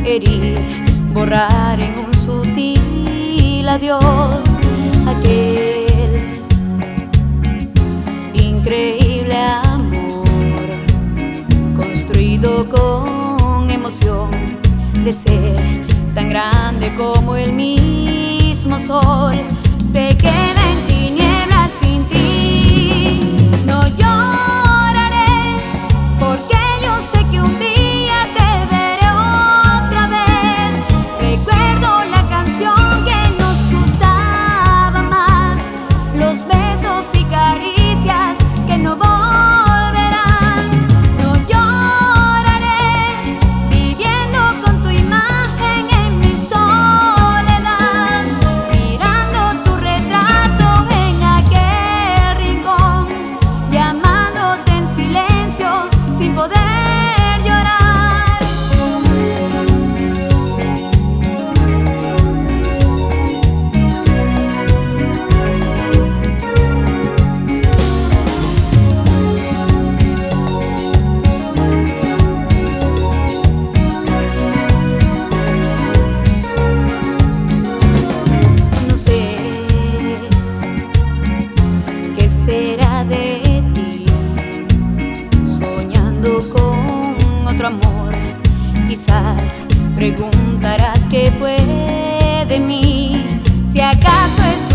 herir, borrar en un sutil adiós aquel increíble amor construido con emoción de ser tan grande como el mismo sol. Se queda en tinieblas sin ti. No lloraré porque yo sé que un día te veré otra vez. Recuerdo la canción que nos gustaba más, los besos y caricias que no volverán. No lloraré viviendo con tu imagen en mi soledad, mirando tu retrato en aquel rincón, llamándote en silencio sin poder llorar. No sé qué será de ti, soñando con otro amor. Quizás preguntarás qué fue de mí, si acaso es